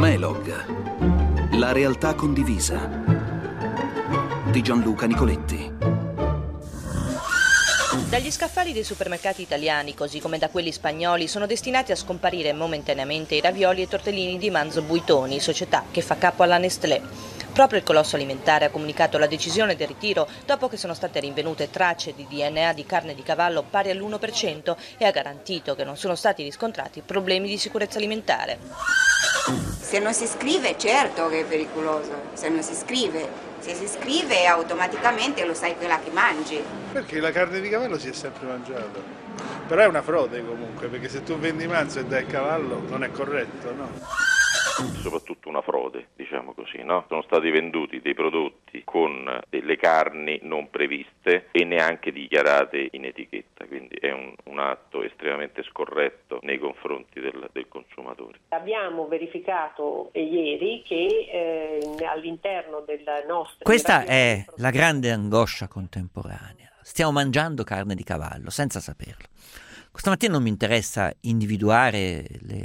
Elog, la realtà condivisa di Gianluca Nicoletti. Dagli scaffali dei supermercati italiani, così come da quelli spagnoli, sono destinati a scomparire momentaneamente i ravioli e tortellini di Manzo Buitoni, società che fa capo alla Nestlé. Proprio il colosso alimentare ha comunicato la decisione del ritiro dopo che sono state rinvenute tracce di DNA di carne di cavallo pari all'1% e ha garantito che non sono stati riscontrati problemi di sicurezza alimentare. Se non si scrive, certo che è pericoloso. Se non si scrive. Se si scrive automaticamente lo sai quella che mangi. Perché la carne di cavallo si è sempre mangiata. Però è una frode comunque, perché se tu vendi manzo e dai il cavallo non è corretto, no? Soprattutto una frode, diciamo così, no? Sono stati venduti dei prodotti con delle carni non previste e neanche dichiarate in etichetta, quindi è un atto estremamente scorretto nei confronti del consumatore. Abbiamo verificato ieri che all'interno del nostro... Questa è la grande angoscia contemporanea. Stiamo mangiando carne di cavallo senza saperlo. Questa mattina non mi interessa individuare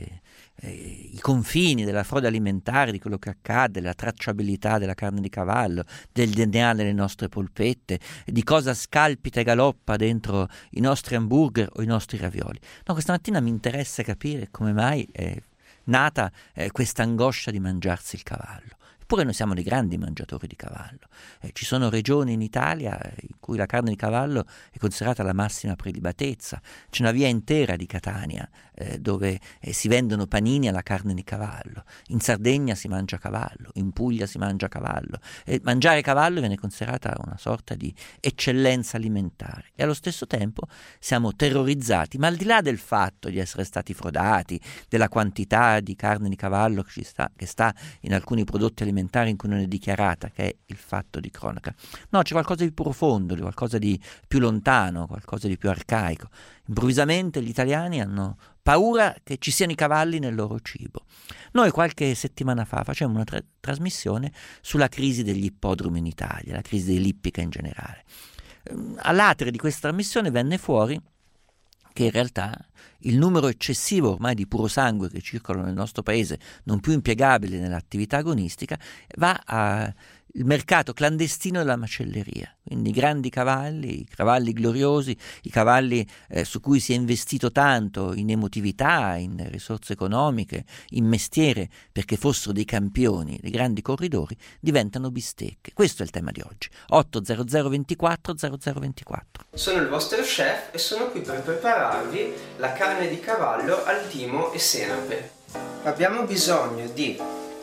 i confini della frode alimentare, di quello che accade, della tracciabilità della carne di cavallo, del DNA nelle nostre polpette, di cosa scalpita e galoppa dentro i nostri hamburger o i nostri ravioli. No, questa mattina mi interessa capire come mai è nata questa angoscia di mangiarsi il cavallo. Eppure noi siamo dei grandi mangiatori di cavallo. Ci sono regioni in Italia in cui la carne di cavallo è considerata la massima prelibatezza. C'è una via intera di Catania dove si vendono panini alla carne di cavallo. In Sardegna si mangia cavallo, in Puglia si mangia cavallo. Mangiare cavallo viene considerata una sorta di eccellenza alimentare. E allo stesso tempo siamo terrorizzati, ma al di là del fatto di essere stati frodati, della quantità di carne di cavallo che sta in alcuni prodotti alimentari in cui non è dichiarata, che è il fatto di cronaca. No, c'è qualcosa di profondo, di qualcosa di più lontano, qualcosa di più arcaico. Improvvisamente gli italiani hanno paura che ci siano i cavalli nel loro cibo. Noi qualche settimana fa facemmo una trasmissione sulla crisi degli ippodromi in Italia, la crisi dell'ippica in generale. All'atere di questa trasmissione venne fuori che in realtà il numero eccessivo ormai di puro sangue che circolano nel nostro paese, non più impiegabili nell'attività agonistica, va al mercato clandestino della macelleria. Quindi i grandi cavalli, i cavalli gloriosi, i cavalli su cui si è investito tanto in emotività, in risorse economiche, in mestiere, perché fossero dei campioni, dei grandi corridori, diventano bistecche. Questo è il tema di oggi. 800 24 0024. Sono il vostro chef e sono qui per prepararvi la carne di cavallo al timo e senape. Abbiamo bisogno di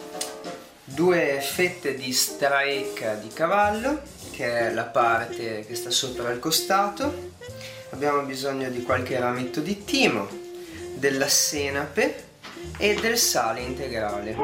2 fette di straica di cavallo, che è la parte che sta sopra il costato. Abbiamo bisogno di qualche rametto di timo, della senape e del sale integrale.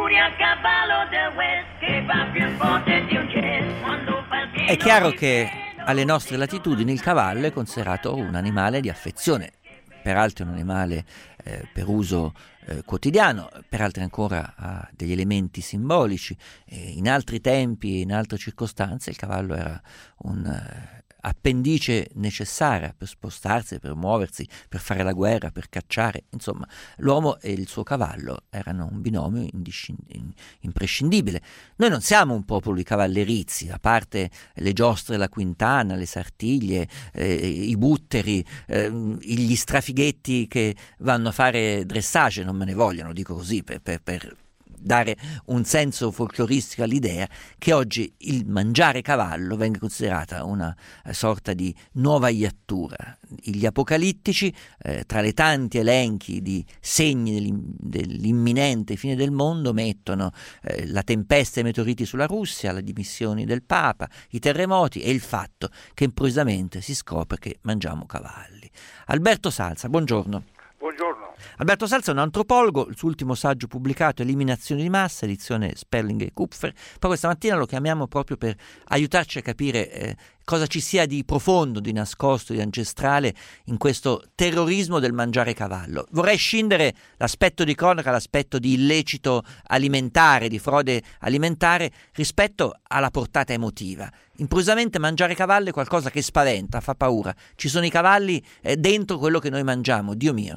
È chiaro che alle nostre latitudini il cavallo è considerato un animale di affezione, peraltro è un animale per uso quotidiano, per altri ancora ha degli elementi simbolici. In altri tempi e in altre circostanze il cavallo era un appendice necessaria per spostarsi, per muoversi, per fare la guerra, per cacciare. Insomma, l'uomo e il suo cavallo erano un binomio imprescindibile. Noi non siamo un popolo di cavallerizzi, a parte le giostre, la quintana, le sartiglie, i butteri, gli strafighetti che vanno a fare dressage, non me ne vogliono, dico così per dare un senso folcloristico all'idea che oggi il mangiare cavallo venga considerata una sorta di nuova iattura. Gli apocalittici, tra le tanti elenchi di segni dell'imminente fine del mondo, mettono la tempesta e i meteoriti sulla Russia, le dimissioni del Papa, i terremoti e il fatto che improvvisamente si scopre che mangiamo cavalli. Alberto Salza, buongiorno. Buongiorno. Alberto Salza è un antropologo, il suo ultimo saggio pubblicato Eliminazioni di massa, edizione Sperling e Kupfer. Poi questa mattina lo chiamiamo proprio per aiutarci a capire cosa ci sia di profondo, di nascosto, di ancestrale in questo terrorismo del mangiare cavallo. Vorrei scindere l'aspetto di cronaca, l'aspetto di illecito alimentare, di frode alimentare, rispetto alla portata emotiva. Improvvisamente mangiare cavallo è qualcosa che spaventa, fa paura. Ci sono i cavalli dentro quello che noi mangiamo, Dio mio.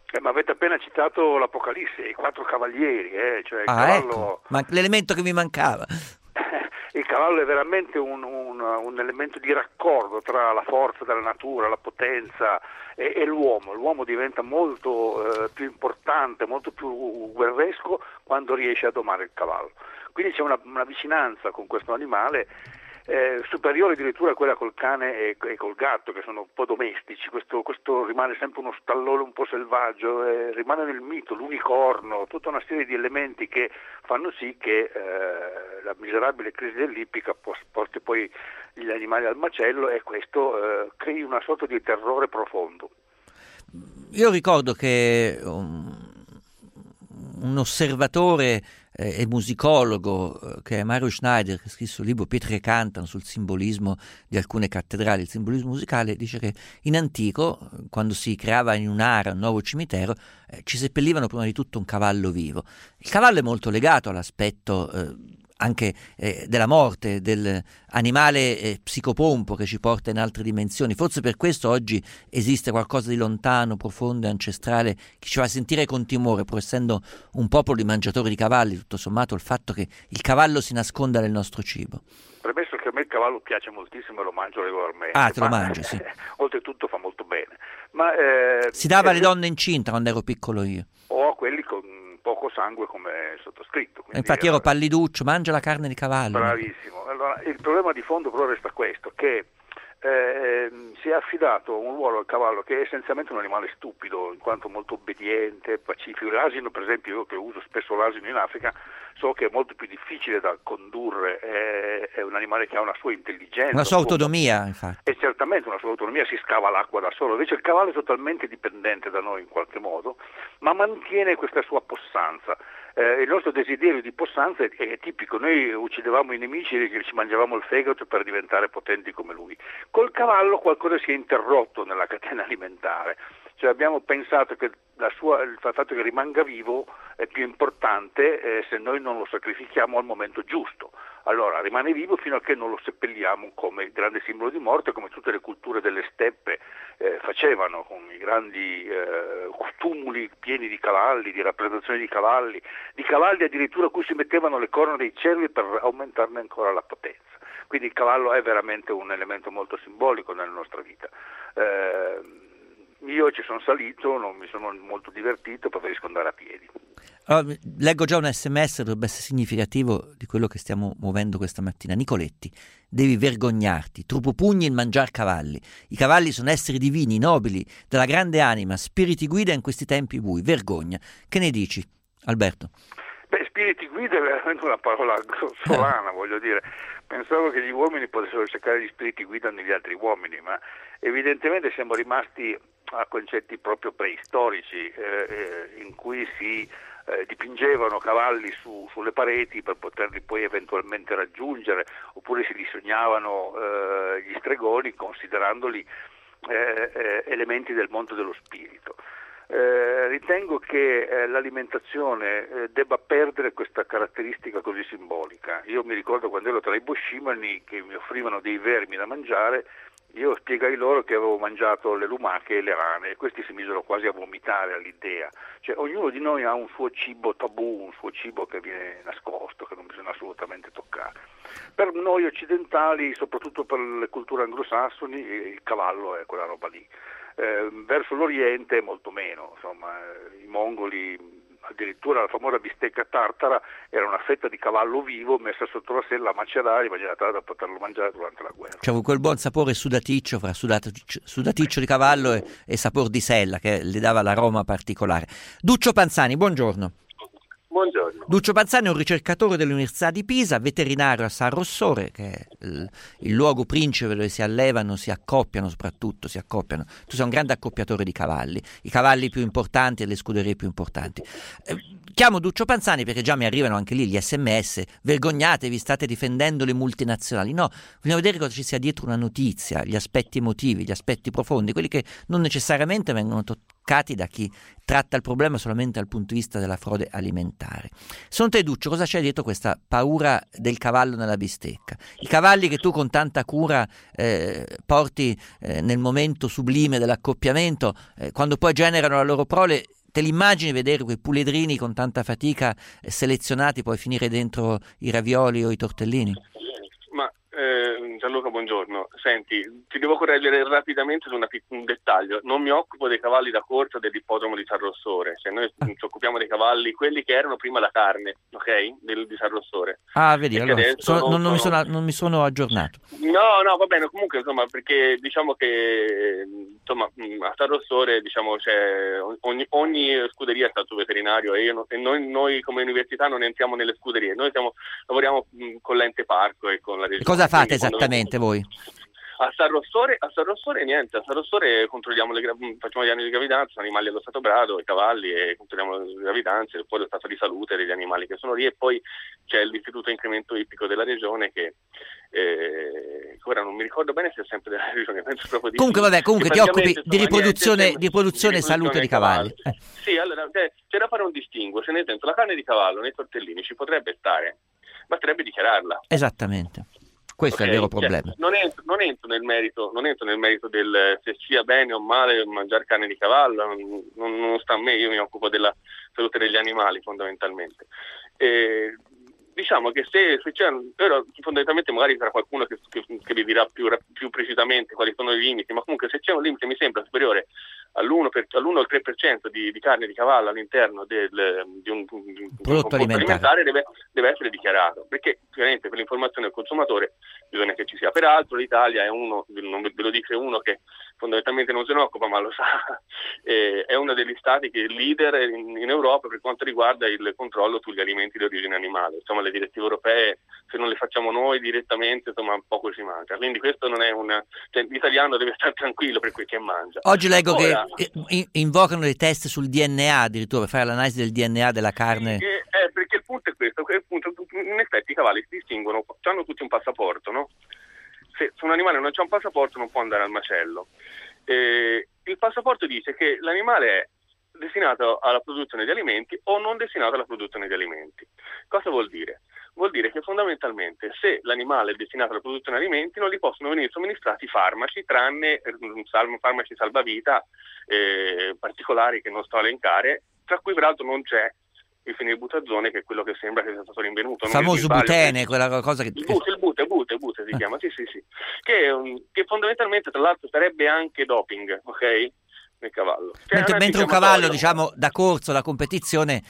Ma avete appena citato l'Apocalisse, i 4 cavalieri, cioè il cavallo... Ecco, ma l'elemento che mi mancava. Il cavallo è veramente un elemento di raccordo tra la forza della natura, la potenza e l'uomo. L'uomo diventa molto più importante, molto più guerresco quando riesce a domare il cavallo. Quindi c'è una vicinanza con questo animale superiore addirittura a quella col cane e col gatto, che sono un po' domestici. Questo rimane sempre uno stallone un po' selvaggio, rimane nel mito, l'unicorno, tutta una serie di elementi che fanno sì che la miserabile crisi dell'ippica porti poi gli animali al macello, e questo crei una sorta di terrore profondo. Io ricordo che un osservatore e musicologo che è Mario Schneider, che ha scritto il libro Pietre cantano sul simbolismo di alcune cattedrali, il simbolismo musicale, dice che in antico, quando si creava in un'area un nuovo cimitero, ci seppellivano prima di tutto un cavallo vivo. Il cavallo è molto legato all'aspetto anche della morte, dell'animale psicopompo che ci porta in altre dimensioni. Forse per questo oggi esiste qualcosa di lontano, profondo e ancestrale che ci fa sentire con timore, pur essendo un popolo di mangiatori di cavalli, tutto sommato, il fatto che il cavallo si nasconda nel nostro cibo. Premesso che a me il cavallo piace moltissimo e lo mangio regolarmente. Ah, te lo mangi, sì. Oltretutto fa molto bene. Ma, si dava alle donne incinte quando ero piccolo io. O a quelli con poco sangue come sottoscritto. Infatti ero palliduccio, mangia la carne di cavallo. Bravissimo. Allora, il problema di fondo però resta questo, che si è affidato un ruolo al cavallo che è essenzialmente un animale stupido, in quanto molto obbediente, pacifico. L'asino, per esempio, io che uso spesso l'asino in Africa, so che è molto più difficile da condurre, è un animale che ha una sua intelligenza, una sua autonomia, infatti. E certamente una sua autonomia, si scava l'acqua da solo. Invece il cavallo è totalmente dipendente da noi in qualche modo, ma mantiene questa sua possanza. Il nostro desiderio di possanza è tipico. Noi uccidevamo i nemici e ci mangiavamo il fegato per diventare potenti come lui. Col cavallo qualcosa si è interrotto nella catena alimentare. Cioè abbiamo pensato che il fatto che rimanga vivo è più importante se noi non lo sacrifichiamo al momento giusto. Allora rimane vivo fino a che non lo seppelliamo come grande simbolo di morte, come tutte le culture delle steppe facevano, con i grandi tumuli pieni di cavalli, di rappresentazioni di cavalli addirittura a cui si mettevano le corna dei cervi per aumentarne ancora la potenza. Quindi il cavallo è veramente un elemento molto simbolico nella nostra vita. Io ci sono salito, non mi sono molto divertito, preferisco andare a piedi. Allora, leggo già un SMS, dovrebbe essere significativo di quello che stiamo muovendo questa mattina. Nicoletti, devi vergognarti, troppo pugni il mangiar cavalli. I cavalli sono esseri divini, nobili, dalla grande anima, spiriti guida in questi tempi bui. Vergogna. Che ne dici, Alberto? Beh, spiriti guida è veramente una parola grossolana, voglio dire. Pensavo che gli uomini potessero cercare gli spiriti guida negli altri uomini, ma evidentemente siamo rimasti a concetti proprio preistorici in cui si dipingevano cavalli sulle pareti per poterli poi eventualmente raggiungere, oppure si li sognavano gli stregoni considerandoli elementi del mondo dello spirito. Ritengo che l'alimentazione debba perdere questa caratteristica così simbolica. Io mi ricordo quando ero tra i boscimani che mi offrivano dei vermi da mangiare, io spiegai loro che avevo mangiato le lumache e le rane, e questi si misero quasi a vomitare all'idea. Cioè ognuno di noi ha un suo cibo tabù, un suo cibo che viene nascosto, che non bisogna assolutamente toccare. Per noi occidentali, soprattutto per le culture anglosassoni, il cavallo è quella roba lì. Verso l'Oriente molto meno, insomma, i mongoli, addirittura la famosa bistecca tartara era una fetta di cavallo vivo messa sotto la sella a macerare in maniera tale da poterlo mangiare durante la guerra. C'era quel buon sapore sudaticcio fra sudaticcio di cavallo e sapor di sella che le dava l'aroma particolare. Duccio Panzani, buongiorno. Buongiorno. Duccio Panzani è un ricercatore dell'Università di Pisa, veterinario a San Rossore, che è il luogo principe dove si allevano, si accoppiano. Tu sei un grande accoppiatore di cavalli, i cavalli più importanti e le scuderie più importanti. Chiamo Duccio Panzani perché già mi arrivano anche lì gli SMS: vergognatevi, state difendendo le multinazionali. No, bisogna vedere cosa ci sia dietro una notizia, gli aspetti emotivi, gli aspetti profondi, quelli che non necessariamente vengono toccati da chi tratta il problema solamente dal punto di vista della frode alimentare. Secondo te, Duccio, cosa c'è dietro questa paura del cavallo nella bistecca? I cavalli che tu con tanta cura porti nel momento sublime dell'accoppiamento, quando poi generano la loro prole, te l'immagini vedere quei puledrini con tanta fatica selezionati, poi finire dentro i ravioli o i tortellini? Ma Gianluca, buongiorno. Senti, ti devo correggere rapidamente su un dettaglio. Non mi occupo dei cavalli da corsa dell'ippodromo di San Rossore. Cioè, noi ci occupiamo dei cavalli, quelli che erano prima la carne, ok? Di San Rossore. Vedi, allora, non mi sono aggiornato. No, va bene. Comunque, insomma, perché diciamo che insomma, a San Rossore, diciamo, c'è ogni scuderia sta al suo veterinario e noi come università non entriamo nelle scuderie. Noi lavoriamo con l'ente parco e con la regione. Cosa fate esattamente voi? A San Rossore niente, a San Rossore controlliamo facciamo gli anni di gravidanza, sono animali allo stato brado, i cavalli, e controlliamo le gravidanze, poi lo stato di salute degli animali che sono lì, e poi c'è l'istituto incremento ippico della regione che ora non mi ricordo bene se è sempre della regione, penso proprio di comunque ti occupi di riproduzione e salute di cavalli. Sì, allora c'è da fare un distinguo, cioè nel senso la carne di cavallo nei tortellini ci potrebbe stare, basterebbe dichiararla. Esattamente. Questo è il vero problema. Non entro nel merito del se sia bene o male mangiare carne di cavallo, non sta a me, io mi occupo della salute degli animali fondamentalmente. Diciamo che se c'è, però fondamentalmente magari sarà qualcuno che vi dirà più precisamente quali sono i limiti, ma comunque se c'è un limite mi sembra superiore all'1 al 3% di carne di cavallo all'interno di un prodotto alimentare deve essere dichiarato, perché ovviamente per l'informazione del consumatore bisogna che ci sia. Peraltro l'Italia è non ve lo dice uno che fondamentalmente non se ne occupa, ma lo sa, è uno degli stati che è leader in Europa per quanto riguarda il controllo sugli alimenti di origine animale. Insomma, le direttive europee, se non le facciamo noi direttamente, insomma, poco ci manca. Quindi questo non è l'italiano deve stare tranquillo per quel che mangia. Oggi leggo che invocano dei test sul DNA addirittura per fare l'analisi del DNA della carne. Perché il punto è questo, in effetti i cavalli si distinguono, hanno tutti un passaporto, no? Se un animale non c'ha un passaporto non può andare al macello. Il passaporto dice che l'animale è destinato alla produzione di alimenti o non destinato alla produzione di alimenti. Cosa vuol dire? Vuol dire che fondamentalmente se l'animale è destinato alla produzione di alimenti non gli possono venire somministrati farmaci, tranne farmaci salvavita particolari che non sto a elencare, tra cui peraltro non c'è il fenilbutazone, che è quello che sembra che sia stato rinvenuto. Il famoso butene, quella cosa che... Il bute si chiama, sì. Che fondamentalmente tra l'altro sarebbe anche doping, ok? Nel cavallo. Mentre un cavallo, diciamo, da corso, da competizione,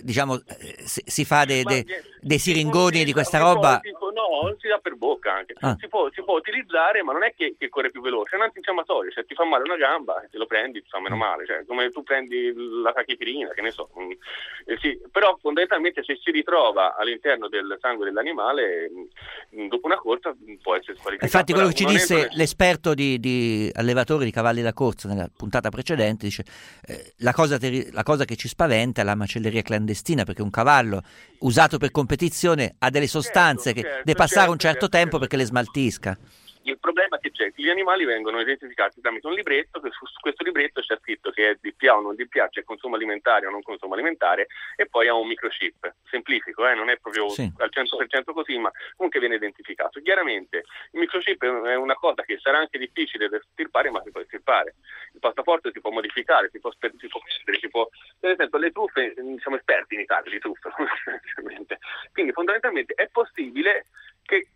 si fa dei siringoni di questa roba. No, si dà per bocca anche. Si può utilizzare, ma non è che corre più veloce, è un antinfiammatorio. Se ti fa male una gamba, te lo prendi, ti fa meno male. Cioè, come tu prendi la tachipirina, che ne so. Sì, però fondamentalmente se si ritrova all'interno del sangue dell'animale, dopo una corsa può essere squalificato. Infatti quello che ci disse l'esperto di allevatori di cavalli da corsa nella puntata precedente, dice la cosa che ci spaventa è la macelleria clandestina, perché un cavallo usato per competizione ha delle sostanze che deve passare un certo tempo perché le smaltisca. Il problema che c'è, che gli animali vengono identificati tramite un libretto, che su questo libretto c'è scritto che è DPA o non DPA, c'è consumo alimentare o non consumo alimentare, e poi ha un microchip. Semplifico, non è proprio al 100% così, ma comunque viene identificato. Chiaramente il microchip è una cosa che sarà anche difficile da estirpare, ma si può estirpare. Il passaporto si può modificare, si può perdere, per esempio le truffe, siamo esperti in Italia di truffe, quindi fondamentalmente è possibile che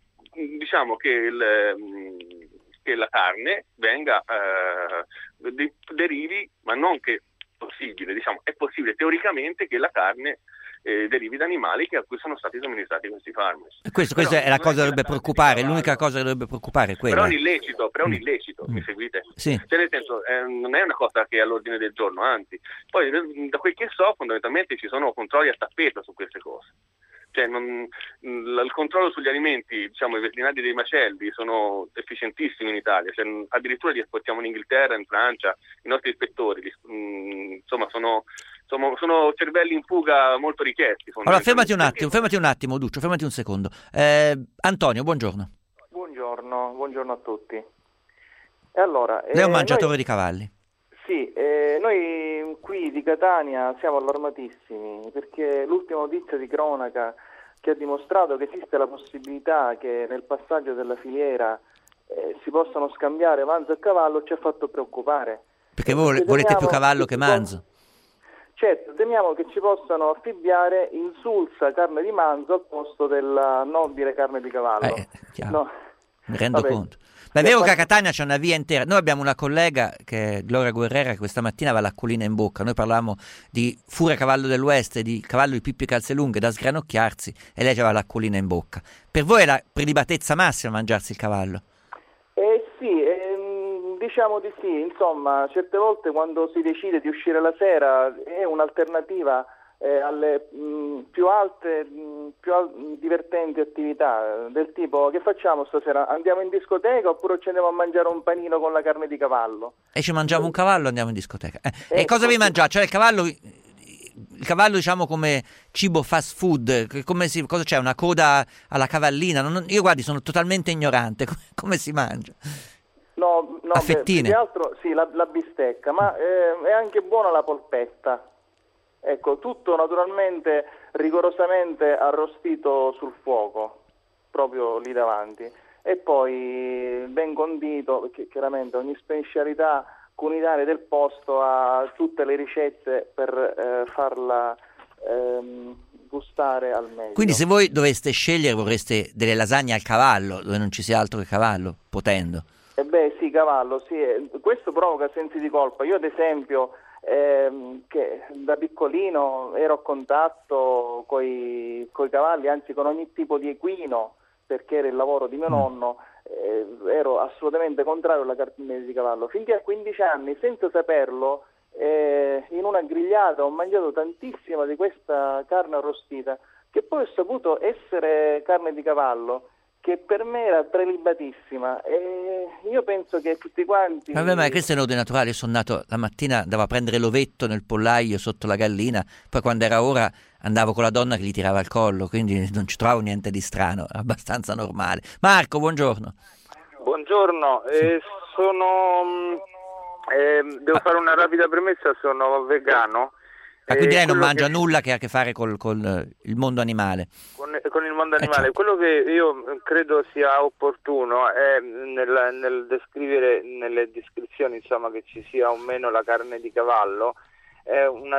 che la carne venga derivi, ma non che possibile, è possibile teoricamente che la carne derivi da animali a cui sono stati somministrati questi farmaci. Questa è la cosa che dovrebbe preoccupare, l'unica cosa che dovrebbe preoccupare è quella. Però è un illecito, mi seguite? Sì. Cioè, nel senso, non è una cosa che è all'ordine del giorno, anzi, poi da quel che so fondamentalmente ci sono controlli a tappeto su queste cose. Cioè il controllo sugli alimenti, i veterinari dei macelli sono efficientissimi in Italia, addirittura li esportiamo in Inghilterra, in Francia, i nostri ispettori, sono cervelli in fuga molto richiesti. Allora fermati un attimo Duccio, fermati un secondo. Antonio, buongiorno. Buongiorno a tutti. E allora, lei è un mangiatore di cavalli? Sì, noi qui di Catania siamo allarmatissimi perché l'ultima notizia di cronaca che ha dimostrato che esiste la possibilità che nel passaggio della filiera si possano scambiare manzo e cavallo ci ha fatto preoccupare. Perché voi volete più cavallo che manzo? Certo, temiamo che ci possano affibbiare insulsa carne di manzo al posto della nobile carne di cavallo. No. Mi rendo conto. Ma è vero che a Catania c'è una via intera. Noi abbiamo una collega, che è Gloria Guerrera, che questa mattina aveva l'acquolina in bocca. Noi parlavamo di Furia Cavallo dell'Ouest e di Cavallo di Pippi Calzelunghe da sgranocchiarsi, e lei aveva l'acquolina in bocca. Per voi è la prelibatezza massima mangiarsi il cavallo? Sì, diciamo di sì. Insomma, certe volte quando si decide di uscire la sera è un'alternativa alle più alte, divertenti attività, del tipo: che facciamo stasera? Andiamo in discoteca oppure ci andiamo a mangiare un panino con la carne di cavallo? E ci mangiamo un cavallo e andiamo in discoteca. E cosa vi mangiate? Cioè il cavallo diciamo come cibo fast food, cosa c'è? Una coda alla cavallina? Io guardi, sono totalmente ignorante. Come si mangia? No, a fettine? Più che altro sì, la bistecca, ma è anche buona la polpetta. Ecco, tutto naturalmente rigorosamente arrostito sul fuoco, proprio lì davanti, e poi ben condito, perché chiaramente ogni specialità culinaria del posto ha tutte le ricette per farla gustare al meglio. Quindi se voi doveste scegliere, vorreste delle lasagne al cavallo, dove non ci sia altro che cavallo, potendo? Sì, cavallo, sì. Questo provoca sensi di colpa. Io ad esempio, che da piccolino ero a contatto coi cavalli, anzi con ogni tipo di equino, perché era il lavoro di mio nonno, ero assolutamente contrario alla carne di cavallo. Finché a 15 anni, senza saperlo, in una grigliata ho mangiato tantissima di questa carne arrostita, che poi ho saputo essere carne di cavallo, che per me era prelibatissima, e io penso che tutti quanti... Vabbè, ma questo è un odore naturale. Io sono nato la mattina, andavo a prendere l'ovetto nel pollaio sotto la gallina, poi quando era ora andavo con la donna che gli tirava il collo, quindi non ci trovo niente di strano, abbastanza normale. Marco, buongiorno. Buongiorno, devo fare una rapida premessa, sono vegano. Quindi lei non mangia nulla che ha a che fare con il mondo animale? Con il mondo animale. Certo. Quello che io credo sia opportuno è nel descrivere nelle descrizioni, insomma, che ci sia o meno la carne di cavallo, è una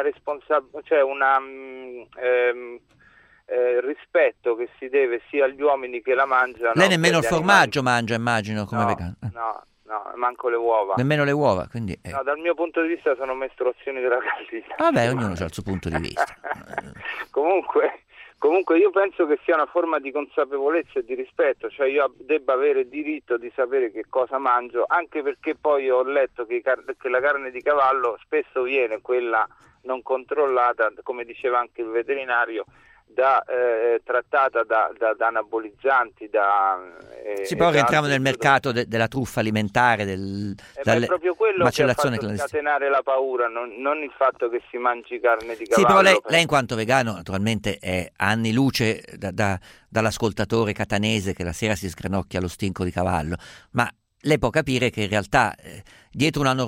rispetto che si deve sia agli uomini che la mangiano. Lei nemmeno il formaggio mangia, immagino, come vegano? No, manco le uova. Nemmeno le uova, quindi... No, dal mio punto di vista sono mestruazioni della gallina. Vabbè, ognuno ha il suo punto di vista. Comunque io penso che sia una forma di consapevolezza e di rispetto, cioè io debba avere diritto di sapere che cosa mangio, anche perché poi ho letto che la carne di cavallo spesso viene, quella non controllata, come diceva anche il veterinario, trattata da anabolizzanti, sì, poi rientriamo nel mercato della truffa alimentare, è proprio quello macellazione che ha fatto scatenare la paura, non il fatto che si mangi carne di cavallo. Sì, però lei in quanto vegano naturalmente è a anni luce dall'ascoltatore catanese che la sera si sgranocchia lo stinco di cavallo, ma lei può capire che in realtà dietro una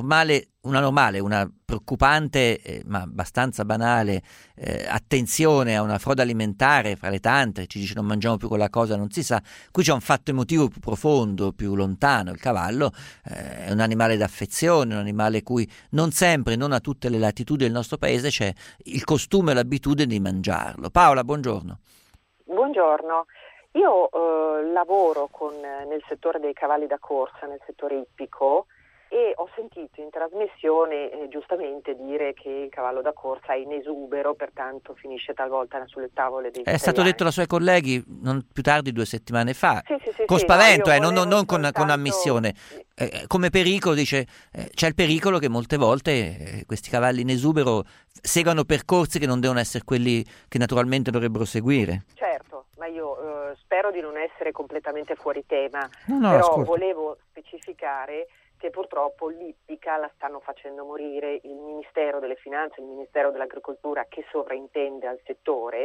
preoccupante ma abbastanza banale attenzione a una frode alimentare, fra le tante, ci dice non mangiamo più quella cosa, non si sa, qui c'è un fatto emotivo più profondo, più lontano. Il cavallo è un animale d'affezione, un animale cui non sempre, non a tutte le latitudini del nostro paese c'è il costume e l'abitudine di mangiarlo. Paola, buongiorno. Buongiorno. Io lavoro nel settore dei cavalli da corsa, nel settore ippico, e ho sentito in trasmissione giustamente dire che il cavallo da corsa è in esubero, pertanto finisce talvolta sulle tavole dei È stato detto dai suoi colleghi non più tardi 2 settimane fa, con sì, spavento, no, non con ammissione. Come pericolo dice, c'è il pericolo che molte volte questi cavalli in esubero seguano percorsi che non devono essere quelli che naturalmente dovrebbero seguire. Certo, ma io spero di non essere completamente fuori tema, no, però ascolta. Volevo specificare che purtroppo l'ippica la stanno facendo morire. Il Ministero delle Finanze, il Ministero dell'Agricoltura, che sovraintende al settore,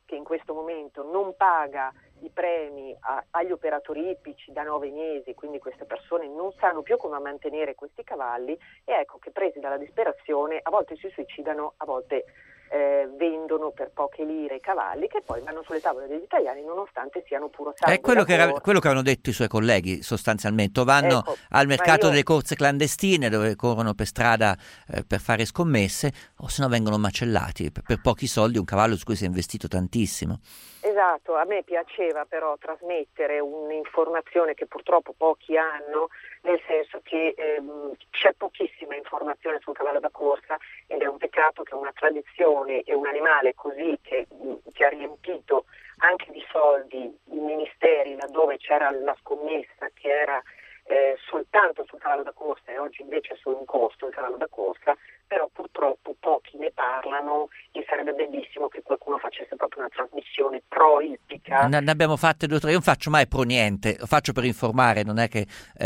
che in questo momento non paga i premi agli operatori ippici da 9 mesi, quindi queste persone non sanno più come mantenere questi cavalli, e ecco che presi dalla disperazione a volte si suicidano, a volte vendono per poche lire i cavalli che poi vanno sulle tavole degli italiani nonostante siano puro sangue. È quello che avevano detto i suoi colleghi sostanzialmente, o vanno al mercato delle corse clandestine dove corrono per strada per fare scommesse, o se no vengono macellati per pochi soldi un cavallo su cui si è investito tantissimo. Esatto, a me piaceva però trasmettere un'informazione che purtroppo pochi hanno, nel senso che c'è pochissima informazione sul cavallo da corsa, ed è un peccato che una tradizione e un animale così che ha riempito anche di soldi i ministeri laddove c'era la scommessa che era soltanto sul cavallo da corsa, e oggi invece è solo un costo il cavallo da corsa, però purtroppo pochi ne parlano, e sarebbe bellissimo che qualcuno facesse proprio una trasmissione pro-ippica. Ne abbiamo fatte 2 o 3, io non faccio mai pro niente, lo faccio per informare, non è che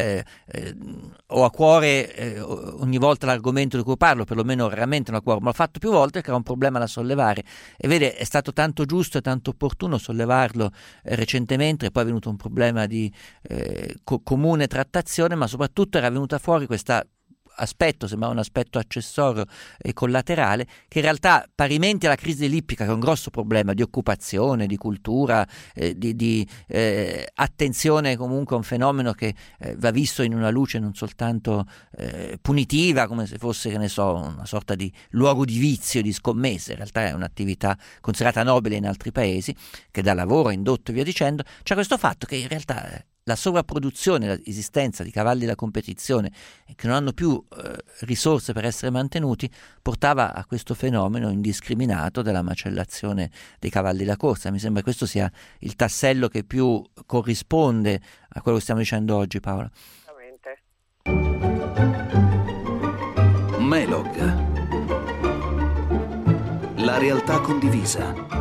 ho a cuore ogni volta l'argomento di cui parlo, perlomeno raramente non ho a cuore, ma l'ho fatto più volte perché era un problema da sollevare, e vede, è stato tanto giusto e tanto opportuno sollevarlo recentemente, e poi è venuto un problema di comune trattazione, ma soprattutto era venuta fuori questa aspetto, sembrava un aspetto accessorio e collaterale, che in realtà parimenti alla crisi dell'ippica, che è un grosso problema di occupazione, di cultura, di attenzione comunque a un fenomeno che va visto in una luce non soltanto punitiva, come se fosse, che ne so, una sorta di luogo di vizio, di scommesse. In realtà è un'attività considerata nobile in altri paesi, che dà lavoro, indotto e via dicendo. C'è questo fatto che in realtà la sovrapproduzione, l'esistenza di cavalli da competizione che non hanno più risorse per essere mantenuti, portava a questo fenomeno indiscriminato della macellazione dei cavalli da corsa. Mi sembra che questo sia il tassello che più corrisponde a quello che stiamo dicendo oggi, Paola. Melog. La realtà condivisa.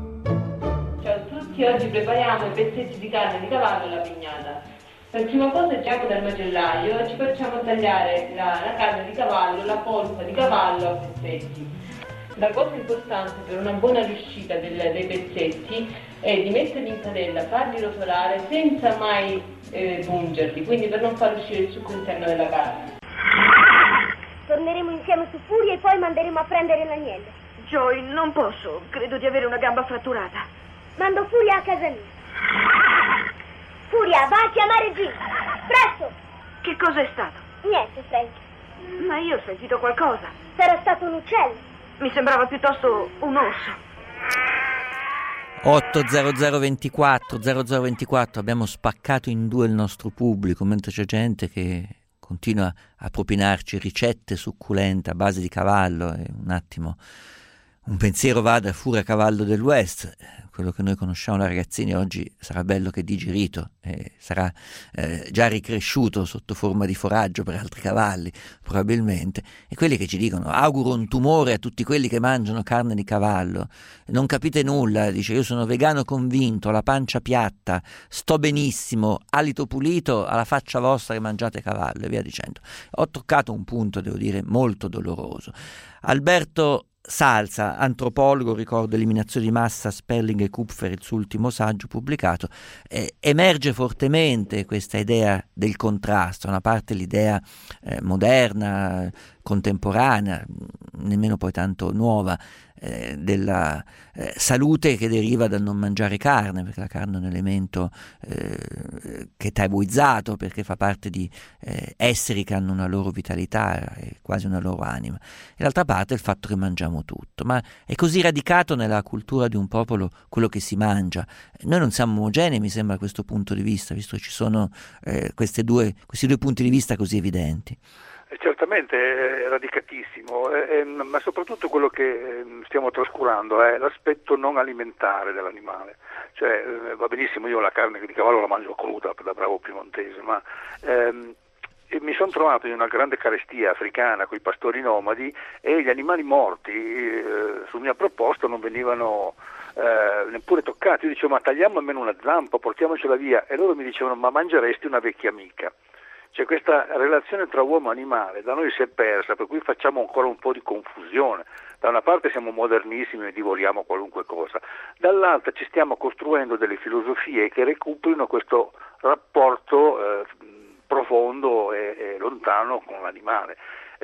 Oggi prepariamo i pezzetti di carne di cavallo alla pignata. Per prima cosa andiamo dal macellaio, ci facciamo tagliare la carne di cavallo, la polpa di cavallo a pezzetti. La cosa importante per una buona riuscita dei pezzetti è di metterli in padella, farli rotolare senza mai pungerli, quindi per non far uscire il succo interno della carne. Torneremo insieme su Furia e poi manderemo a prendere l'agnello. Joy, non posso, credo di avere una gamba fratturata. Mando Furia a casa mia. Furia, va a chiamare Jim. Presto! Che cosa è stato? Niente, Frank. Ma io ho sentito qualcosa. Sarà stato un uccello. Mi sembrava piuttosto un orso. 80024 abbiamo spaccato in 2 il nostro pubblico, mentre c'è gente che continua a propinarci ricette succulente a base di cavallo. E un attimo un pensiero va da Furia Cavallo del West, quello che noi conosciamo da ragazzini oggi sarà bello che digerito, sarà già ricresciuto sotto forma di foraggio per altri cavalli probabilmente, e quelli che ci dicono auguro un tumore a tutti quelli che mangiano carne di cavallo, non capite nulla, dice io sono vegano convinto, ho la pancia piatta, sto benissimo, alito pulito alla faccia vostra che mangiate cavallo e via dicendo. Ho toccato un punto, devo dire, molto doloroso. Alberto Salza, antropologo, ricordo Eliminazione di massa, Sperling e Kupfer, il suo ultimo saggio pubblicato, emerge fortemente questa idea del contrasto, una parte l'idea moderna, contemporanea, nemmeno poi tanto nuova, della salute che deriva dal non mangiare carne, perché la carne è un elemento che è tabuizzato, perché fa parte di esseri che hanno una loro vitalità e quasi una loro anima, e d'altra parte il fatto che mangiamo tutto. Ma è così radicato nella cultura di un popolo quello che si mangia. Noi non siamo omogenei, mi sembra, da questo punto di vista, visto che ci sono questi due punti di vista così evidenti. Certamente è radicatissimo, ma soprattutto quello che stiamo trascurando è l'aspetto non alimentare dell'animale. Cioè, va benissimo, io la carne di cavallo la mangio cruda da bravo piemontese, ma mi sono trovato in una grande carestia africana con i pastori nomadi, e gli animali morti su mia proposta non venivano neppure toccati. Io dicevo, ma tagliamo almeno una zampa, portiamocela via, e loro mi dicevano, ma mangeresti una vecchia amica. Cioè, questa relazione tra uomo e animale da noi si è persa, per cui facciamo ancora un po' di confusione. Da una parte siamo modernissimi e divoriamo qualunque cosa, dall'altra ci stiamo costruendo delle filosofie che recuperino questo rapporto profondo e lontano con l'animale.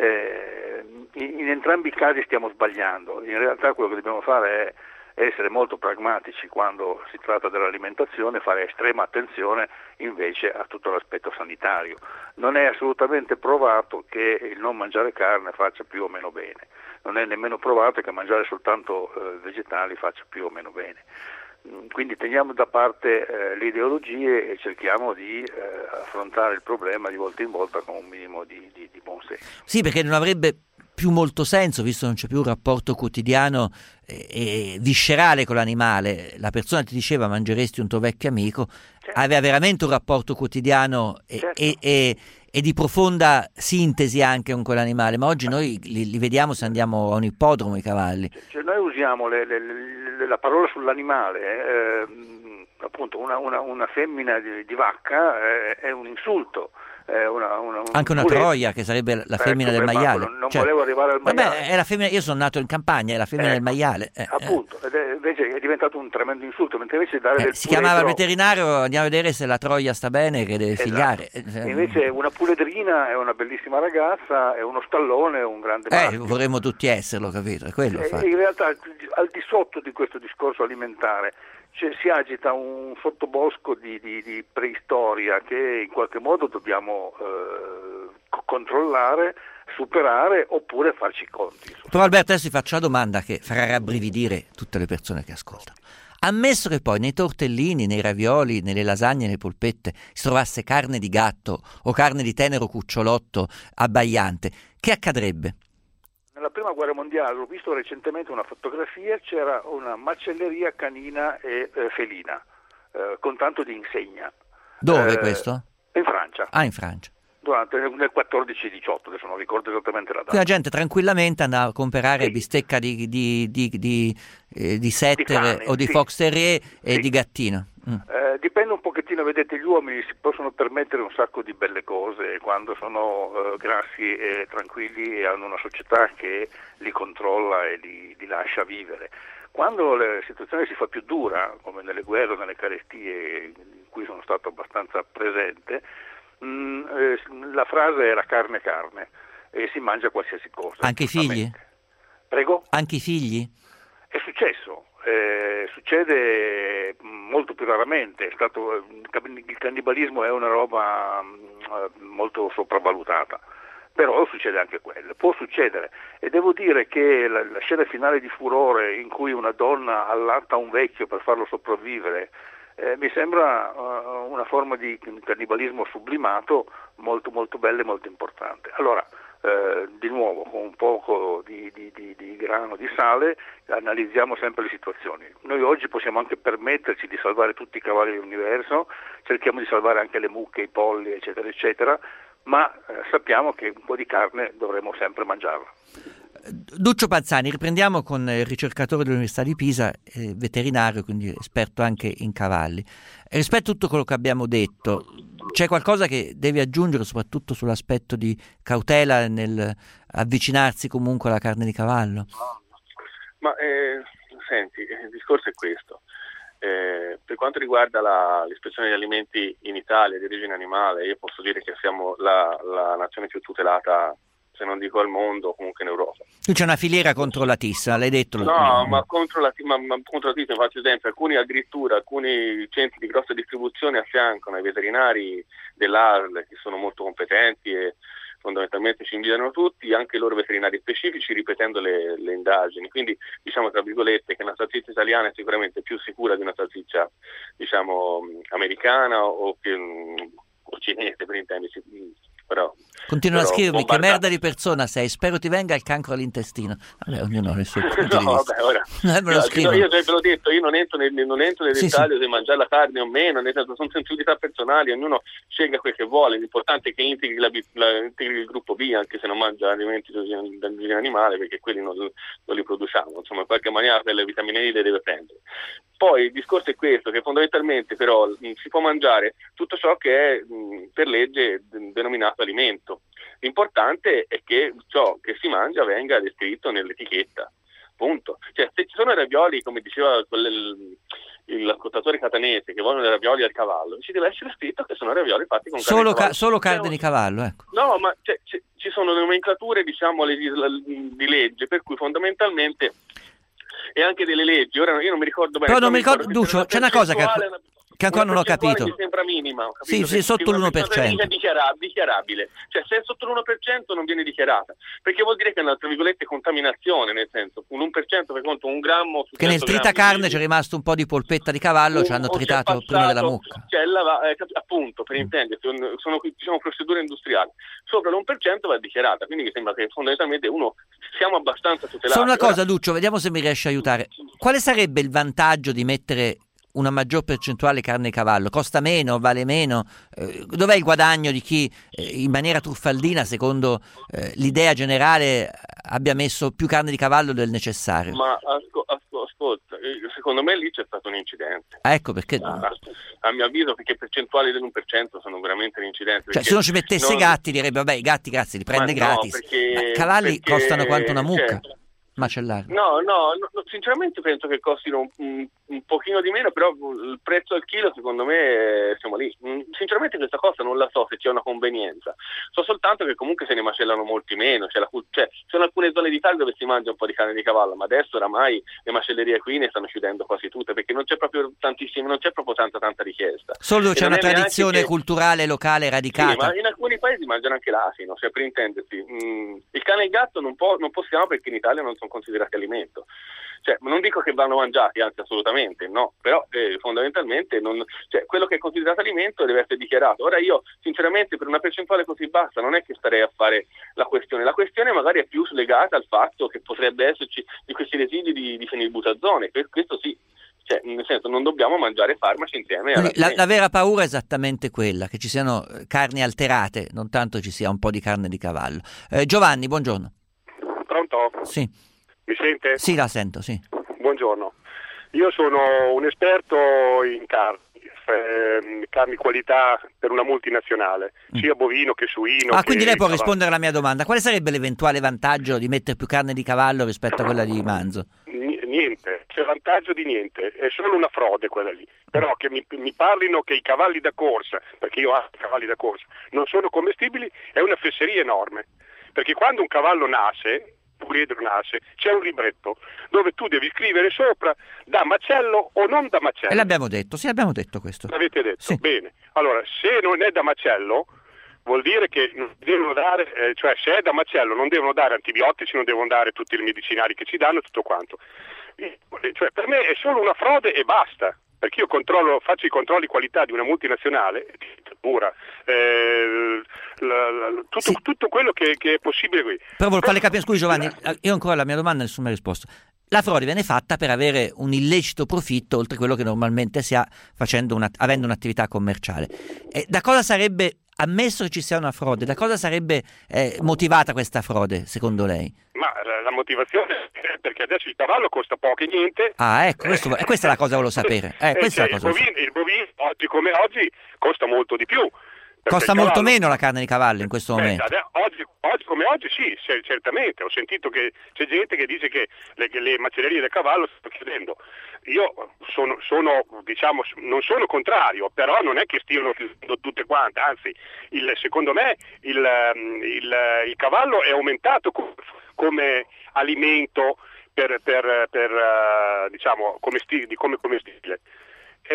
In entrambi i casi stiamo sbagliando. In realtà quello che dobbiamo fare è essere molto pragmatici quando si tratta dell'alimentazione, fare estrema attenzione invece a tutto l'aspetto sanitario. Non è assolutamente provato che il non mangiare carne faccia più o meno bene, non è nemmeno provato che mangiare soltanto vegetali faccia più o meno bene. Quindi teniamo da parte le ideologie e cerchiamo di affrontare il problema di volta in volta con un minimo di buon senso. Sì, perché non avrebbe più molto senso, visto che non c'è più un rapporto quotidiano e viscerale con l'animale. La persona ti diceva mangeresti un tuo vecchio amico, certo. Aveva veramente un rapporto quotidiano e di profonda sintesi anche con quell'animale, ma oggi noi li vediamo se andiamo a un ippodromo i cavalli. Cioè, noi usiamo la parola sull'animale, appunto una femmina di vacca è un insulto. Anche una troia, che sarebbe la femmina del maiale. Non volevo arrivare al maiale. Vabbè, è la femmina, io sono nato in campagna, è la femmina del maiale. Appunto, invece è diventato un tremendo insulto, mentre invece dare del si chiamava il veterinario, andiamo a vedere se la troia sta bene, che deve figliare. Invece una puledrina è una bellissima ragazza, è uno stallone, è un grande maschio. Vorremmo tutti esserlo, capito? È quello in realtà al di sotto di questo discorso alimentare si agita un sottobosco di preistoria che in qualche modo dobbiamo controllare, superare oppure farci i conti. Però Alberto, adesso ti faccio la domanda che farà rabbrividire tutte le persone che ascoltano. Ammesso che poi nei tortellini, nei ravioli, nelle lasagne, nelle polpette si trovasse carne di gatto o carne di tenero cucciolotto abbaiante, che accadrebbe? Nella prima guerra mondiale, ho visto recentemente una fotografia, c'era una macelleria canina e felina, con tanto di insegna. Dove questo? In Francia. Ah, in Francia. Nel 14-18, adesso non ricordo esattamente la data. Qui la gente tranquillamente andava a comprare bistecca di setter o di fox terrier e di gattino. Dipende un pochettino, vedete, gli uomini si possono permettere un sacco di belle cose quando sono grassi e tranquilli e hanno una società che li controlla e li lascia vivere. Quando la situazione si fa più dura, come nelle guerre o nelle carestie in cui sono stato abbastanza presente, la frase era carne e si mangia qualsiasi cosa. Anche i figli? Prego? Anche i figli? È successo. Succede molto più raramente. Il cannibalismo è una roba molto sopravvalutata, però succede anche quello, può succedere, e devo dire che la scena finale di Furore in cui una donna allatta un vecchio per farlo sopravvivere mi sembra una forma di cannibalismo sublimato molto molto bella e molto importante. Allora, di nuovo, con un poco di grano di sale analizziamo sempre le situazioni. Noi oggi possiamo anche permetterci di salvare tutti i cavalli dell'universo, cerchiamo di salvare anche le mucche, i polli, eccetera eccetera, ma sappiamo che un po' di carne dovremo sempre mangiarla. Duccio Panzani, riprendiamo con il ricercatore dell'Università di Pisa, veterinario, quindi esperto anche in cavalli. Rispetto a tutto quello che abbiamo detto, c'è qualcosa che devi aggiungere, soprattutto sull'aspetto di cautela nel avvicinarsi comunque alla carne di cavallo? Ma senti, il discorso è questo. Per quanto riguarda l'ispezione degli alimenti in Italia di origine animale, io posso dire che siamo la nazione più tutelata, se non dico al mondo, comunque in Europa. Qui c'è una filiera controllatissima, l'hai detto? No, ma controllatissima, faccio esempio, alcuni centri di grossa distribuzione affiancano ai veterinari dell'ASL, che sono molto competenti e fondamentalmente ci invidiano tutti, anche i loro veterinari specifici, ripetendo le indagini. Quindi diciamo, tra virgolette, che una salsiccia italiana è sicuramente più sicura di una salsiccia, diciamo, americana o cinese, per intenderci. Continuano a scrivermi che merda di persona sei, spero ti venga il cancro all'intestino. Vabbè, ognuno ha le sue punti di vista. Io ve l'ho detto, io non entro nei dettagli se mangiare la carne o meno, nel senso, sono sensibilità personali, ognuno scelga quel che vuole, l'importante è che integri il gruppo B, anche se non mangia alimenti d'origine animale, perché quelli non li produciamo, insomma, in qualche maniera per le vitamine D le deve prendere. Poi il discorso è questo, che fondamentalmente però si può mangiare tutto ciò che è per legge denominato alimento. L'importante è che ciò che si mangia venga descritto nell'etichetta, punto. Cioè, se ci sono i ravioli, come diceva l'ascoltatore catanese, che vogliono i ravioli al cavallo, ci deve essere scritto che sono ravioli fatti con carne di cavallo. Solo carne di cavallo, ecco. No, ma ci sono nomenclature, diciamo, di legge, per cui fondamentalmente, e anche delle leggi, ora io non mi ricordo bene. Però non mi ricordo, Duccio, c'è una cosa che ancora non ho capito. Mi sembra minima, ho capito? Sì, sotto l'1%. È dichiarabile, cioè se è sotto l'1% non viene dichiarata, perché vuol dire che è una, tra virgolette, contaminazione, nel senso, un 1% per conto un grammo su che nel tritacarne c'è rimasto un po' di polpetta di cavallo, ci hanno tritato prima della mucca. Appunto, per intendere, sono diciamo procedure industriali. Sopra l'1% va dichiarata, quindi mi sembra che fondamentalmente siamo abbastanza tutelati. Solo una cosa, Duccio, vediamo se mi riesci a aiutare. Quale sarebbe il vantaggio di mettere una maggior percentuale carne di cavallo? Costa meno, vale meno? Dov'è il guadagno di chi in maniera truffaldina, secondo l'idea generale, abbia messo più carne di cavallo del necessario? Ma ascolta, secondo me lì c'è stato un incidente. Ecco perché. A mio avviso, perché percentuali dell'1% sono veramente un incidente. Cioè, se uno ci mettesse i gatti, direbbe vabbè, i gatti grazie, li prende gratis. Ma i cavalli costano quanto una mucca. Macellare. No, sinceramente penso che costino un pochino di meno, però il prezzo al chilo secondo me siamo lì. Sinceramente questa cosa non la so se c'è una convenienza, so soltanto che comunque se ne macellano molti meno, cioè sono alcune zone d'Italia dove si mangia un po' di carne di cavallo, ma adesso oramai le macellerie qui ne stanno chiudendo quasi tutte, perché non c'è proprio tanta richiesta. Solo c'è una tradizione culturale locale radicata. Sì, ma in alcuni paesi mangiano anche l'asino, cioè per intendersi, il cane e il gatto non possiamo, perché in Italia non sono considerati alimento. Cioè, non dico che vanno mangiati, anzi assolutamente no, però fondamentalmente quello che è considerato alimento deve essere dichiarato. Ora io sinceramente per una percentuale così bassa non è che starei a fare la questione magari è più legata al fatto che potrebbe esserci di questi residui di fenilbutazone, questo sì, cioè, nel senso non dobbiamo mangiare farmaci insieme. La vera paura è esattamente quella, che ci siano carni alterate, non tanto ci sia un po' di carne di cavallo. Giovanni, buongiorno. Pronto? Sì. Mi sente? Sì, la sento, sì. Buongiorno. Io sono un esperto in carni qualità per una multinazionale, sia bovino che suino. Quindi lei può rispondere alla mia domanda. Quale sarebbe l'eventuale vantaggio di mettere più carne di cavallo rispetto a quella di manzo? Niente, c'è vantaggio di niente, è solo una frode quella lì. Però che mi parlino che i cavalli da corsa, perché io ho cavalli da corsa, non sono commestibili, è una fesseria enorme. Perché quando un cavallo nasce, c'è un libretto dove tu devi scrivere sopra da macello o non da macello. E l'abbiamo detto, sì, abbiamo detto questo. L'avete detto? Sì. Bene. Allora, se non è da macello, vuol dire che non devono dare, cioè se è da macello non devono dare antibiotici, non devono dare tutti i medicinali che ci danno, tutto quanto. Cioè, per me è solo una frode e basta. Perché io faccio i controlli qualità di una multinazionale pura, tutto quello che è possibile qui. Però volevo farle capire, scusi Giovanni, io ancora la mia domanda nessuno mi ha risposto. La frode viene fatta per avere un illecito profitto oltre quello che normalmente si ha avendo un'attività commerciale. Da cosa sarebbe, ammesso che ci sia una frode, da cosa sarebbe motivata questa frode secondo lei? Ma la motivazione è perché adesso il cavallo costa poco e niente. Ecco, questa è la cosa che volevo sapere. Il bovino oggi come oggi costa molto di più. Costa molto meno la carne di cavallo in questo momento. Oggi come oggi sì, certamente. Ho sentito che c'è gente che dice che le macellerie del cavallo stanno chiudendo. Io non sono contrario, però non è che stiano chiudendo tutte quante, anzi, secondo me il cavallo è aumentato come alimento per come commestibile. È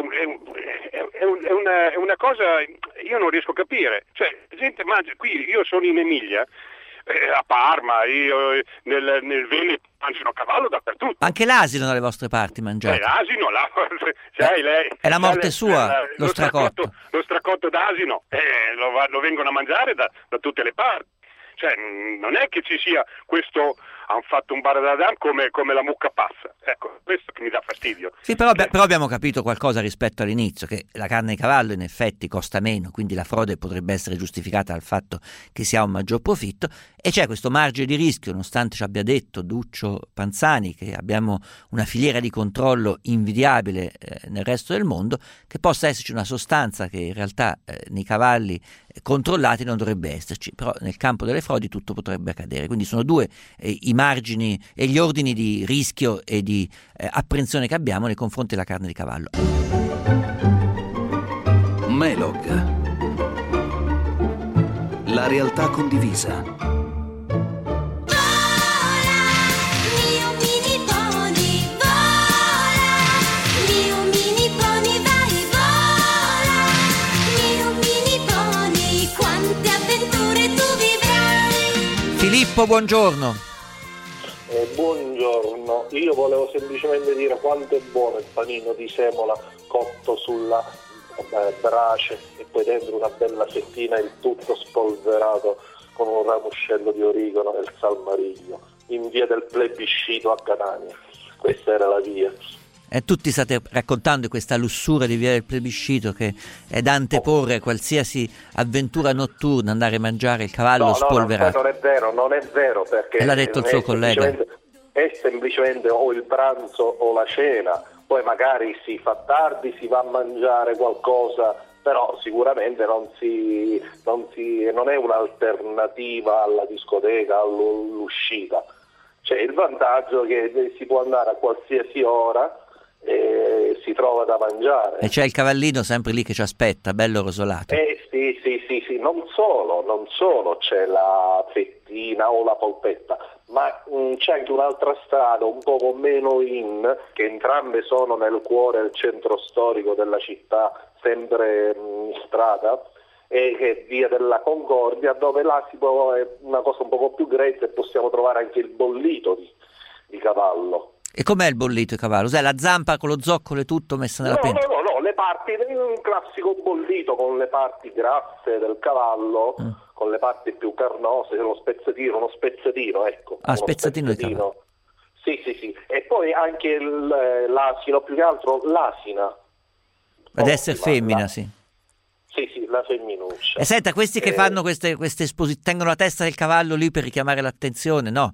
una cosa, io non riesco a capire. Cioè, la gente mangia qui, io sono in Emilia, a Parma, io nel Veneto mangiano cavallo dappertutto. Anche l'asino dalle vostre parti mangiate? L'asino, è la morte sua, lo stracotto. Lo stracotto d'asino, lo vengono a mangiare da tutte le parti. Cioè, non è che ci sia questo hanno fatto un baradadam come la mucca passa. Ecco, questo che mi dà fastidio. Sì, però abbiamo capito qualcosa rispetto all'inizio, che la carne di cavallo in effetti costa meno, quindi la frode potrebbe essere giustificata dal fatto che si ha un maggior profitto, e c'è questo margine di rischio, nonostante ci abbia detto Duccio Panzani che abbiamo una filiera di controllo invidiabile nel resto del mondo, che possa esserci una sostanza che in realtà nei cavalli controllati non dovrebbe esserci, però nel campo delle frodi tutto potrebbe accadere. Quindi sono due i margini e gli ordini di rischio e di apprensione che abbiamo nei confronti della carne di cavallo. Melog, la realtà condivisa. Filippo, buongiorno. Buongiorno, io volevo semplicemente dire quanto è buono il panino di semola cotto sulla brace e poi dentro una bella fettina, il tutto spolverato con un ramoscello di origano e il salmariglio, in via del Plebiscito a Catania. Questa era la via. E tutti state raccontando questa lussura di via del Plebiscito, che è da anteporre a qualsiasi avventura notturna, andare a mangiare il cavallo spolverato. No, non è vero, perché l'ha detto il suo collega. È semplicemente o il pranzo o la cena, poi magari si fa tardi, si va a mangiare qualcosa, però sicuramente non è un'alternativa alla discoteca, all'uscita. C'è il vantaggio che si può andare a qualsiasi ora e si trova da mangiare. E c'è il cavallino sempre lì che ci aspetta, bello rosolato. Sì, non solo c'è la fettina o la polpetta, ma c'è anche un'altra strada un poco meno che entrambe sono nel cuore del centro storico della città, sempre in strada, e che è via della Concordia, dove là è una cosa un poco più grezza e possiamo trovare anche il bollito di cavallo. E com'è il bollito di cavallo? Sai, la zampa con lo zoccolo e tutto messa nella pentola? No, le parti, un classico bollito con le parti grasse del cavallo, con le parti più carnose, uno spezzatino, ecco. Ah, spezzatino di cavallo. Sì. E poi anche l'asino, più che altro l'asina. Ad essere femmina, sì. Sì, la femminuccia. E senta, questi che fanno queste esposizioni, tengono la testa del cavallo lì per richiamare l'attenzione, no?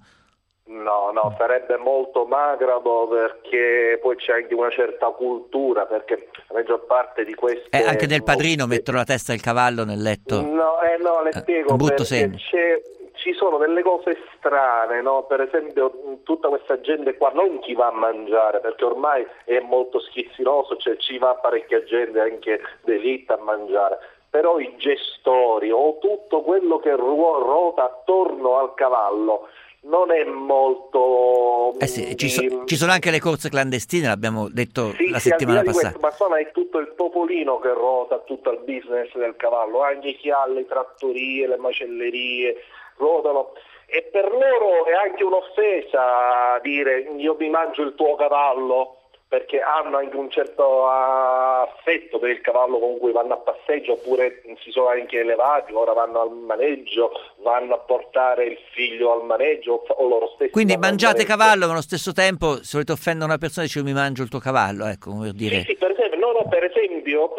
No, sarebbe molto macabro, perché poi c'è anche una certa cultura, perché la maggior parte di queste... anche nel Padrino mettono la testa del cavallo nel letto. No, le spiego, perché ci sono delle cose strane, no? Per esempio tutta questa gente qua, non chi va a mangiare, perché ormai è molto schizzinoso, cioè ci va parecchia gente anche d'élite a mangiare, però i gestori o tutto quello che ruota attorno al cavallo non è molto... ci sono anche le corse clandestine, l'abbiamo detto la settimana passata. Ma insomma è tutto il popolino che ruota tutto il business del cavallo, anche chi ha le trattorie, le macellerie, ruotano. E per loro è anche un'offesa dire io mi mangio il tuo cavallo, perché hanno anche un certo affetto per il cavallo con cui vanno a passeggio, oppure si sono anche elevati, ora vanno al maneggio, vanno a portare il figlio al maneggio o loro stessi. Quindi mangiate cavallo, ma allo stesso tempo se volete offendere una persona dice io mi mangio il tuo cavallo, ecco, come per dire. Sì, per esempio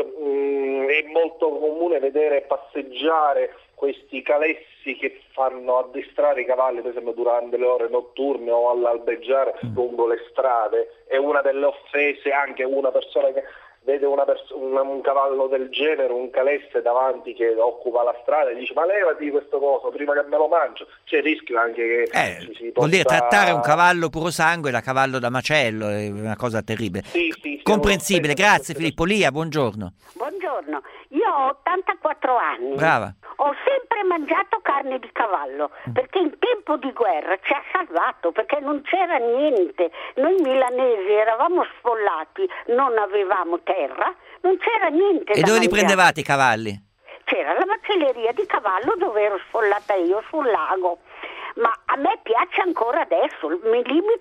è molto comune vedere passeggiare questi calessi che fanno addestrare i cavalli, per esempio durante le ore notturne o all'albeggiare lungo le strade. È una delle offese anche una persona che vede un cavallo del genere, un calesse davanti che occupa la strada e dice ma levati questo coso prima che me lo mangio. C'è il rischio anche che si vuol dire trattare un cavallo puro sangue da cavallo da macello, è una cosa terribile. Sì, comprensibile. Grazie Filippo. Lia, buongiorno. Buongiorno, io ho 84 anni. Brava. Ho sempre mangiato carne di cavallo, perché in tempo di guerra ci ha salvato, perché non c'era niente. Noi milanesi eravamo sfollati, non avevamo terra, non c'era niente. E dove li prendevate i cavalli? C'era la macelleria di cavallo dove ero sfollata io sul lago. Ma a me piace ancora adesso, mi limito perché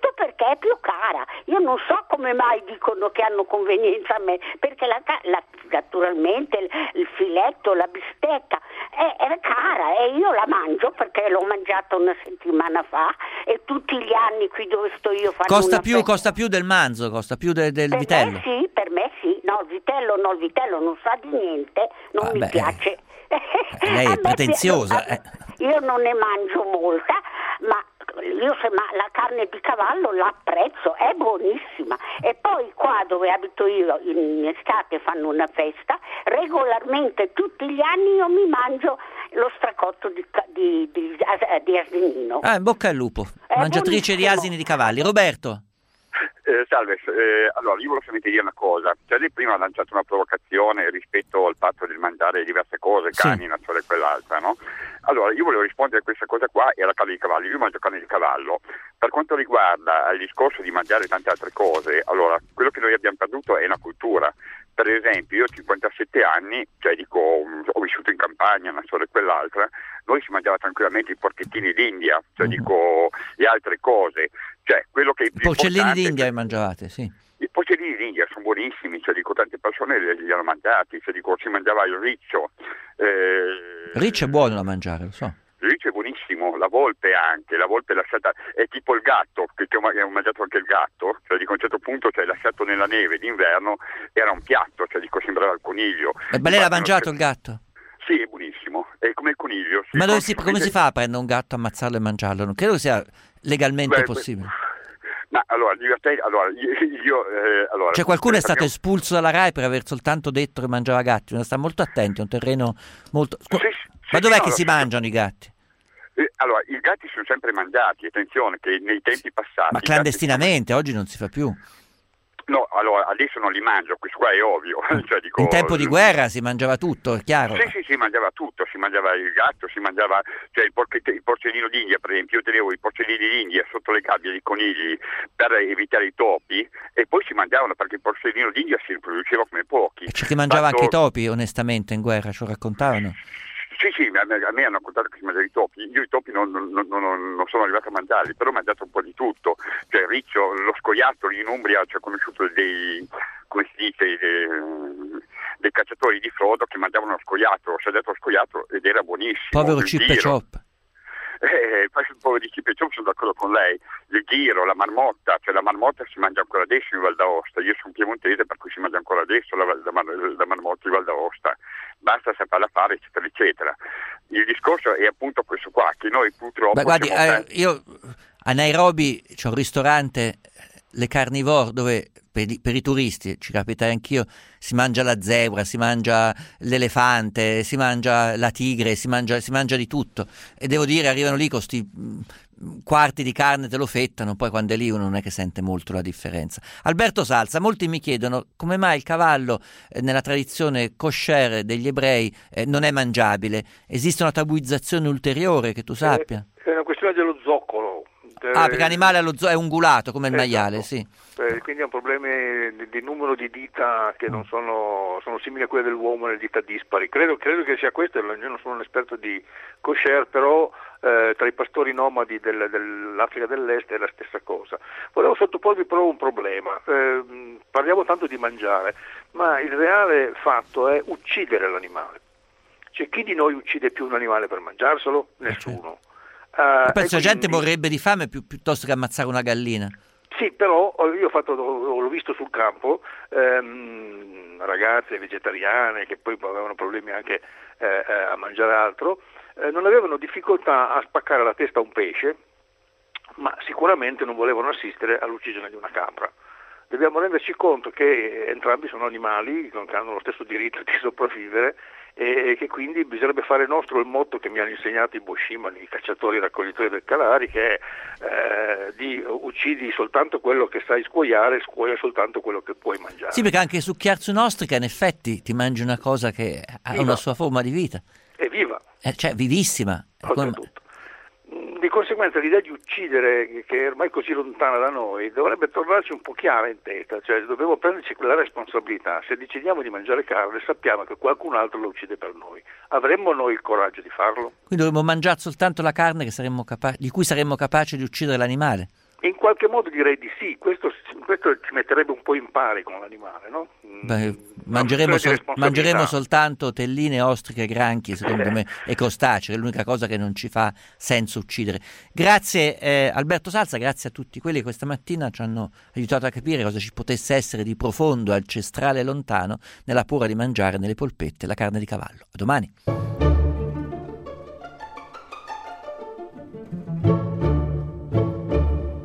perché è più cara. Io non so come mai dicono che hanno convenienza a me, perché naturalmente il filetto, la bistecca è cara e io la mangio perché l'ho mangiata una settimana fa e tutti gli anni qui dove sto io fanno Costa più del manzo, costa più del vitello. Per me sì, no, il vitello non sa di niente, non mi piace. Lei è pretenziosa. Io non ne mangio molta, ma la carne di cavallo la apprezzo, è buonissima. E poi qua dove abito io in estate fanno una festa, regolarmente tutti gli anni io mi mangio lo stracotto di asinino. In bocca al lupo, mangiatrice di asini di cavalli. Roberto. Salve, allora io volevo solamente dire una cosa, cioè lei prima ha lanciato una provocazione rispetto al fatto di mangiare diverse cose, cani, una cosa e quell'altra, no? Allora io volevo rispondere a questa cosa qua e alla carne di cavallo. Io mangio carne di cavallo. Per quanto riguarda il discorso di mangiare tante altre cose, allora quello che noi abbiamo perduto è una cultura. Per esempio io ho 57 anni, cioè dico ho vissuto in campagna, una cosa e quell'altra, noi si mangiava tranquillamente i porchettini d'India, cioè dico le altre cose, cioè quello che è più porcellini d'India mangiavate, sì. I porcellini d'India sono buonissimi, cioè dico tante persone li hanno mangiati, cioè dico si mangiava il riccio. Riccio è buono da mangiare, lo so. Il riccio è buonissimo, la volpe anche, la volpe lasciata, è tipo il gatto, che ho mangiato anche il gatto, cioè dico a un certo punto cioè lasciato nella neve d'inverno era un piatto, cioè dico sembrava il coniglio. Ma lei l'ha mangiato il gatto? Sì, è buonissimo, è come il coniglio. Sì. Ma come si fa a prendere un gatto, ammazzarlo e mangiarlo? Non credo che sia legalmente possibile. Ma allora, cioè qualcuno è stato espulso dalla RAI per aver soltanto detto che mangiava gatti, bisogna stare molto attenti, è un terreno molto... Ma dov'è che si mangiano i gatti? Allora, i gatti sono sempre mangiati, attenzione, che nei tempi passati... Ma clandestinamente, oggi non si fa più. No, allora, adesso non li mangio, questo qua è ovvio. Cioè, dico, in tempo di guerra si mangiava tutto, è chiaro. Sì, si mangiava tutto, si mangiava il gatto, si mangiava, cioè il porcellino d'India, per esempio, io tenevo i porcellini d'India sotto le gabbie dei conigli per evitare i topi, e poi si mangiavano perché il porcellino d'India si riproduceva come pochi. E c'è chi mangiava anche i topi, onestamente, in guerra, ce lo raccontavano. Sì, a me hanno raccontato che si mangiava i topi. Io i topi non sono arrivato a mangiarli, però ho mangiato un po' di tutto. Cioè il riccio, lo scoiattolo in Umbria, cioè, ho conosciuto dei cacciatori di frodo che mangiavano lo scoiattolo, si è detto lo scoiattolo ed era buonissimo. Povero Chip e Chop. Un po' di Chip e Chop, sono d'accordo con lei. Il ghiro, la marmotta, cioè la marmotta si mangia ancora adesso in Val d'Aosta. Io sono piemontese, per cui si mangia ancora adesso la marmotta in Val d'Aosta. Basta saperla fare, eccetera, eccetera. Il discorso è appunto questo qua, che noi purtroppo... Beh, guardi, io a Nairobi c'è un ristorante, Le Carnivore, dove per i turisti, ci capita anch'io, si mangia la zebra, si mangia l'elefante, si mangia la tigre, si mangia di tutto. E devo dire, arrivano lì con sti quarti di carne, te lo fettano, poi quando è lì uno non è che sente molto la differenza. Alberto Salza, molti mi chiedono come mai il cavallo nella tradizione kosher degli ebrei non è mangiabile. Esiste una tabuizzazione ulteriore che tu sappia? È una questione dello zoccolo. Perché l'animale è ungulato come il maiale, sì. Quindi è un problema di numero di dita che non sono simili a quelle dell'uomo, le dita dispari. Credo che sia questo, io non sono un esperto di kosher, però tra i pastori nomadi dell'Africa dell'Est è la stessa cosa. Volevo sottoporvi però un problema. Parliamo tanto di mangiare, ma il reale fatto è uccidere l'animale. Cioè, chi di noi uccide più un animale per mangiarselo? Nessuno. Penso la gente morrebbe di fame piuttosto che ammazzare una gallina. Sì, però io l'ho visto sul campo, ragazze vegetariane che poi avevano problemi anche a mangiare altro, non avevano difficoltà a spaccare la testa a un pesce, ma sicuramente non volevano assistere all'uccisione di una capra. Dobbiamo renderci conto che entrambi sono animali che hanno lo stesso diritto di sopravvivere e che quindi bisognerebbe fare nostro il motto che mi hanno insegnato i Boshiman, i cacciatori e raccoglitori del Calari, che è di uccidi soltanto quello che sai scuoiare, scuoia soltanto quello che puoi mangiare. Sì, perché anche succhiarsi un'ostrica in effetti ti mangi una cosa che ha una sua forma di vita. È viva. Cioè vivissima. Di conseguenza l'idea di uccidere, che è ormai così lontana da noi, dovrebbe tornarci un po' chiara in testa, cioè dobbiamo prenderci quella responsabilità. Se decidiamo di mangiare carne sappiamo che qualcun altro lo uccide per noi. Avremmo noi il coraggio di farlo? Quindi dovremmo mangiare soltanto la carne di cui saremmo capaci di uccidere l'animale? In qualche modo direi di sì, questo ci metterebbe un po' in pari con l'animale, no? Beh, mangeremo soltanto telline, ostriche, granchi, secondo me, e crostacei, è l'unica cosa che non ci fa senso uccidere. Grazie Alberto Salza, grazie a tutti quelli che questa mattina ci hanno aiutato a capire cosa ci potesse essere di profondo, ancestrale e lontano nella paura di mangiare nelle polpette la carne di cavallo. A domani.